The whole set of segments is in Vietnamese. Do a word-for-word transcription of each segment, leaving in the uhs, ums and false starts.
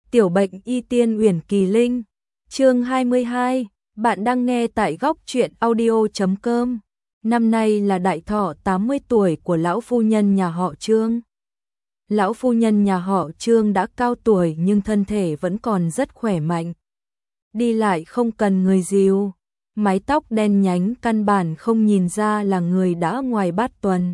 Tiểu bệnh y tiên Uyển Kỳ Linh. Chương hai mươi hai, bạn đang nghe tại góc truyện audio chấm com. Năm nay là đại thọ tám mươi tuổi của lão phu nhân nhà họ Trương. Lão phu nhân nhà họ Trương đã cao tuổi nhưng thân thể vẫn còn rất khỏe mạnh. Đi lại không cần người dìu, mái tóc đen nhánh căn bản không nhìn ra là người đã ngoài bát tuần.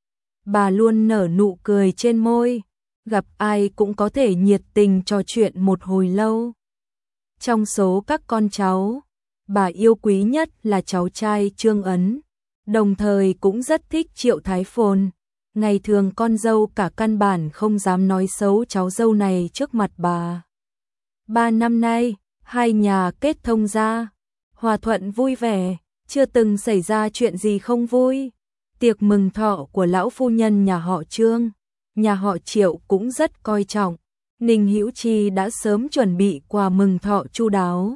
Bà luôn nở nụ cười trên môi, gặp ai cũng có thể nhiệt tình trò chuyện một hồi lâu. Trong số các con cháu, bà yêu quý nhất là cháu trai Trương Ấn, đồng thời cũng rất thích Triệu Thái Phồn. Ngày thường con dâu cả căn bản không dám nói xấu cháu dâu này trước mặt bà. Ba năm nay, hai nhà kết thông gia, hòa thuận vui vẻ, chưa từng xảy ra chuyện gì không vui. Tiệc mừng thọ của lão phu nhân nhà họ Trương, nhà họ Triệu cũng rất coi trọng. Ninh Hữu Chi đã sớm chuẩn bị quà mừng thọ chu đáo.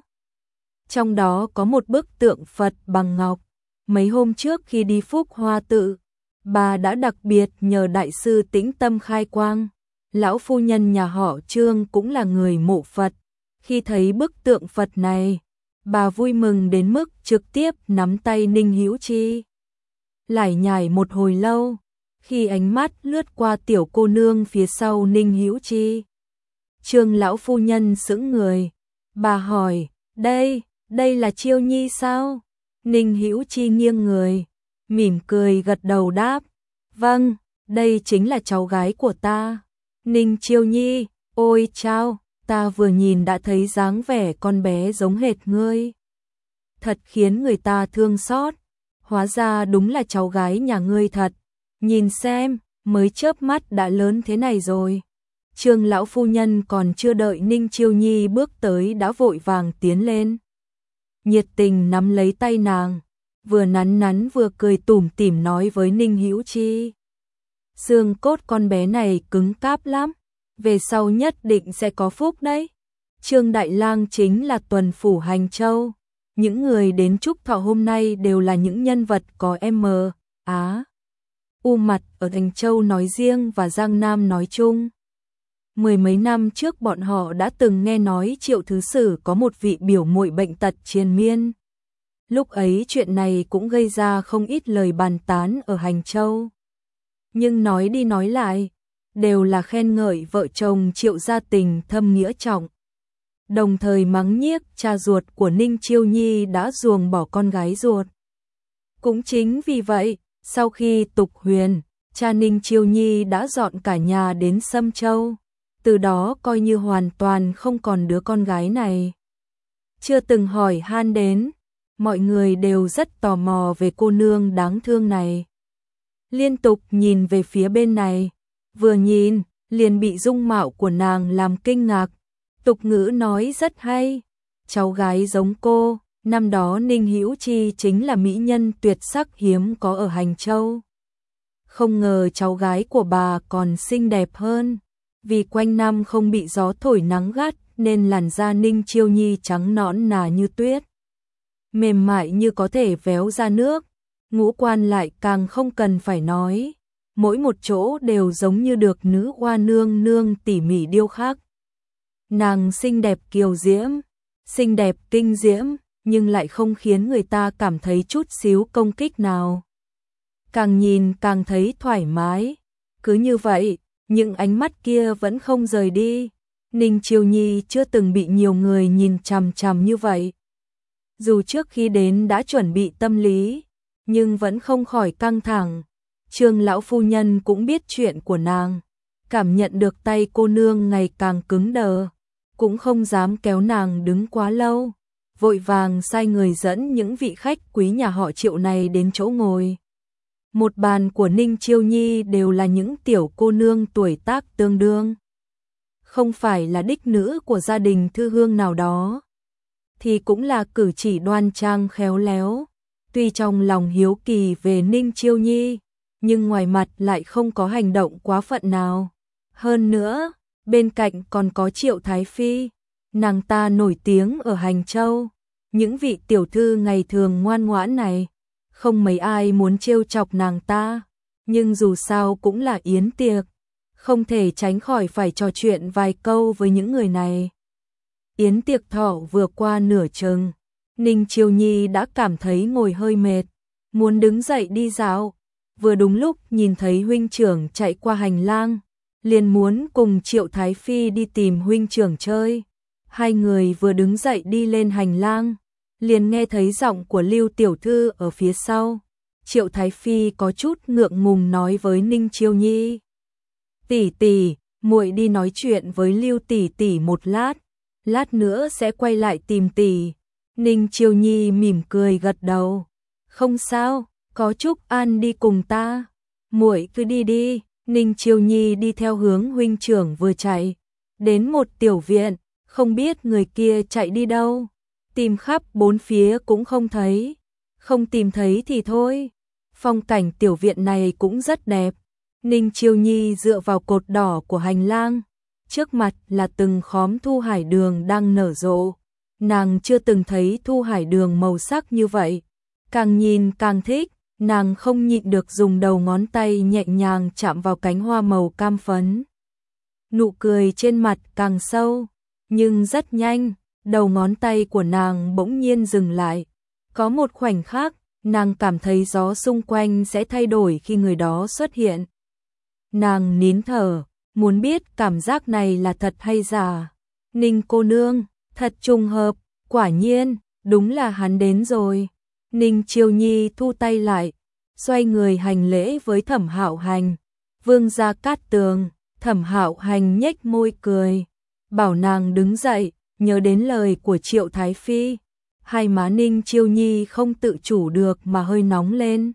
Trong đó có một bức tượng Phật bằng ngọc. Mấy hôm trước khi đi Phúc Hoa Tự, bà đã đặc biệt nhờ đại sư tĩnh tâm khai quang. Lão phu nhân nhà họ Trương cũng là người mộ Phật. Khi thấy bức tượng Phật này, bà vui mừng đến mức trực tiếp nắm tay Ninh Hữu Chi. Lải nhải một hồi lâu, khi ánh mắt lướt qua tiểu cô nương phía sau Ninh Hữu Chi, Trương lão phu nhân sững người. Bà hỏi, đây, đây là Chiêu Nhi sao? Ninh Hữu Chi nghiêng người, mỉm cười gật đầu đáp, vâng, đây chính là cháu gái của ta. Ninh Chiêu Nhi, ôi chao, ta vừa nhìn đã thấy dáng vẻ con bé giống hệt ngươi. Thật khiến người ta thương xót, hóa ra đúng là cháu gái nhà ngươi thật. Nhìn xem, mới chớp mắt đã lớn thế này rồi. Trương lão phu nhân còn chưa đợi Ninh Chiêu Nhi bước tới đã vội vàng tiến lên, nhiệt tình nắm lấy tay nàng, vừa nắn nắn vừa cười tủm tỉm nói với Ninh Hữu Chi. Xương cốt con bé này cứng cáp lắm, về sau nhất định sẽ có phúc đấy. Trương Đại Lang chính là tuần phủ Hành Châu. Những người đến chúc thọ hôm nay đều là những nhân vật có M, Á, U mặt ở Hành Châu nói riêng và Giang Nam nói chung. Mười mấy năm trước bọn họ đã từng nghe nói Triệu Thứ Sử có một vị biểu muội bệnh tật triền miên. Lúc ấy chuyện này cũng gây ra không ít lời bàn tán ở Hành Châu. Nhưng nói đi nói lại, đều là khen ngợi vợ chồng Triệu gia tình thâm nghĩa trọng. Đồng thời mắng nhiếc cha ruột của Ninh Chiêu Nhi đã ruồng bỏ con gái ruột. Cũng chính vì vậy, sau khi tục huyền, cha Ninh Chiêu Nhi đã dọn cả nhà đến Sâm Châu. Từ đó coi như hoàn toàn không còn đứa con gái này. Chưa từng hỏi han đến, mọi người đều rất tò mò về cô nương đáng thương này. Liên tục nhìn về phía bên này, vừa nhìn, liền bị dung mạo của nàng làm kinh ngạc. Tục ngữ nói rất hay, cháu gái giống cô, năm đó Ninh Hữu Chi chính là mỹ nhân tuyệt sắc hiếm có ở Hành Châu. Không ngờ cháu gái của bà còn xinh đẹp hơn. Vì quanh năm không bị gió thổi nắng gắt nên làn da Ninh Chiêu Nhi trắng nõn nà như tuyết, mềm mại như có thể véo ra nước. Ngũ quan lại càng không cần phải nói, mỗi một chỗ đều giống như được nữ hoa nương nương tỉ mỉ điêu khắc. Nàng xinh đẹp kiều diễm, xinh đẹp kinh diễm, nhưng lại không khiến người ta cảm thấy chút xíu công kích nào. Càng nhìn càng thấy thoải mái, cứ như vậy, những ánh mắt kia vẫn không rời đi. Ninh Chiêu Nhi chưa từng bị nhiều người nhìn chằm chằm như vậy. Dù trước khi đến đã chuẩn bị tâm lý, nhưng vẫn không khỏi căng thẳng. Trương lão phu nhân cũng biết chuyện của nàng, cảm nhận được tay cô nương ngày càng cứng đờ, cũng không dám kéo nàng đứng quá lâu, vội vàng sai người dẫn những vị khách quý nhà họ Triệu này đến chỗ ngồi. Một bàn của Ninh Chiêu Nhi đều là những tiểu cô nương tuổi tác tương đương. Không phải là đích nữ của gia đình thư hương nào đó, thì cũng là cử chỉ đoan trang khéo léo. Tuy trong lòng hiếu kỳ về Ninh Chiêu Nhi, nhưng ngoài mặt lại không có hành động quá phận nào. Hơn nữa, bên cạnh còn có Triệu Thái Phi, nàng ta nổi tiếng ở Hành Châu. Những vị tiểu thư ngày thường ngoan ngoãn này, không mấy ai muốn trêu chọc nàng ta, nhưng dù sao cũng là yến tiệc, không thể tránh khỏi phải trò chuyện vài câu với những người này. Yến tiệc thọ vừa qua nửa chừng, Ninh Chiêu Nhi đã cảm thấy ngồi hơi mệt, muốn đứng dậy đi dạo, vừa đúng lúc nhìn thấy huynh trưởng chạy qua hành lang, liền muốn cùng Triệu Thái Phi đi tìm huynh trưởng chơi. Hai người vừa đứng dậy đi lên hành lang, liền nghe thấy giọng của Lưu tiểu thư ở phía sau. Triệu Thái Phi có chút ngượng ngùng nói với Ninh Chiêu Nhi: "Tỷ tỷ, muội đi nói chuyện với Lưu tỷ tỷ một lát, lát nữa sẽ quay lại tìm tỷ." Ninh Chiêu Nhi mỉm cười gật đầu: "Không sao, có Trúc An đi cùng ta, muội cứ đi đi." Ninh Chiêu Nhi đi theo hướng huynh trưởng vừa chạy, đến một tiểu viện, không biết người kia chạy đi đâu, tìm khắp bốn phía cũng không thấy, không tìm thấy thì thôi. Phong cảnh tiểu viện này cũng rất đẹp. Ninh Chiêu Nhi dựa vào cột đỏ của hành lang, trước mặt là từng khóm thu hải đường đang nở rộ. Nàng chưa từng thấy thu hải đường màu sắc như vậy, càng nhìn càng thích, nàng không nhịn được dùng đầu ngón tay nhẹ nhàng chạm vào cánh hoa màu cam phấn. Nụ cười trên mặt càng sâu, nhưng rất nhanh, đầu ngón tay của nàng bỗng nhiên dừng lại. Có một khoảnh khắc, nàng cảm thấy gió xung quanh sẽ thay đổi khi người đó xuất hiện. Nàng nín thở, muốn biết cảm giác này là thật hay giả. Ninh cô nương, thật trùng hợp, quả nhiên, đúng là hắn đến rồi. Ninh Chiêu Nhi thu tay lại, xoay người hành lễ với Thẩm Hạo Hành. Vương gia Cát Tường. Thẩm Hạo Hành nhếch môi cười, bảo nàng đứng dậy, nhớ đến lời của Triệu Thái Phi. Hai má Ninh Chiêu Nhi không tự chủ được mà hơi nóng lên.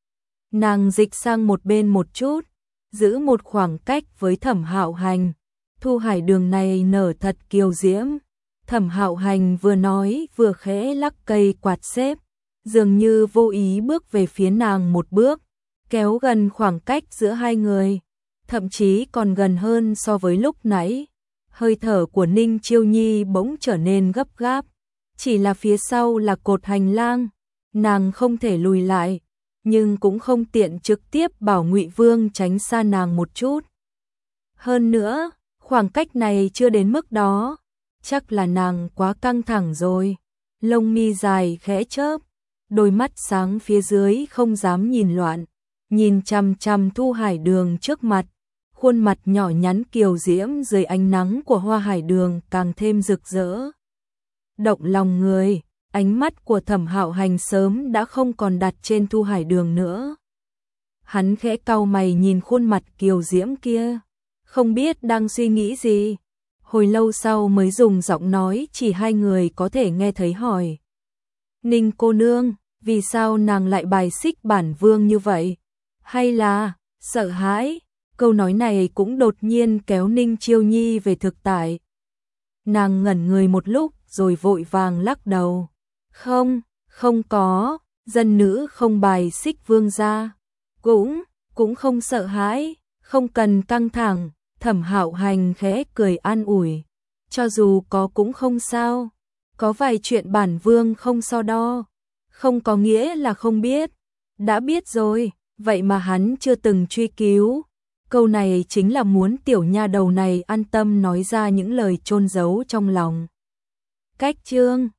Nàng dịch sang một bên một chút, giữ một khoảng cách với Thẩm Hạo Hành. Thu hải đường này nở thật kiều diễm. Thẩm Hạo Hành vừa nói vừa khẽ lắc cây quạt xếp, dường như vô ý bước về phía nàng một bước, kéo gần khoảng cách giữa hai người, thậm chí còn gần hơn so với lúc nãy. Hơi thở của Ninh Chiêu Nhi bỗng trở nên gấp gáp, chỉ là phía sau là cột hành lang, nàng không thể lùi lại, nhưng cũng không tiện trực tiếp bảo Ngụy Vương tránh xa nàng một chút. Hơn nữa, khoảng cách này chưa đến mức đó, chắc là nàng quá căng thẳng rồi. Lông mi dài khẽ chớp, đôi mắt sáng phía dưới không dám nhìn loạn, nhìn chằm chằm thu hải đường trước mặt. Khuôn mặt nhỏ nhắn kiều diễm dưới ánh nắng của hoa hải đường càng thêm rực rỡ, động lòng người. Ánh mắt của Thẩm Hạo Hành sớm đã không còn đặt trên thu hải đường nữa. Hắn khẽ cau mày nhìn khuôn mặt kiều diễm kia, không biết đang suy nghĩ gì. Hồi lâu sau mới dùng giọng nói chỉ hai người có thể nghe thấy hỏi: "Ninh cô nương, vì sao nàng lại bài xích bản vương như vậy? Hay là sợ hãi?" Câu nói này cũng đột nhiên kéo Ninh Chiêu Nhi về thực tại. Nàng ngẩn người một lúc rồi vội vàng lắc đầu. Không, không có, dân nữ không bài xích vương gia. Cũng, cũng không sợ hãi, không cần căng thẳng. Thẩm Hạo Hành khẽ cười an ủi. Cho dù có cũng không sao, có vài chuyện bản vương không so đo, không có nghĩa là không biết. Đã biết rồi, vậy mà hắn chưa từng truy cứu. Câu này chính là muốn tiểu nha đầu này an tâm nói ra những lời chôn giấu trong lòng. Cách chương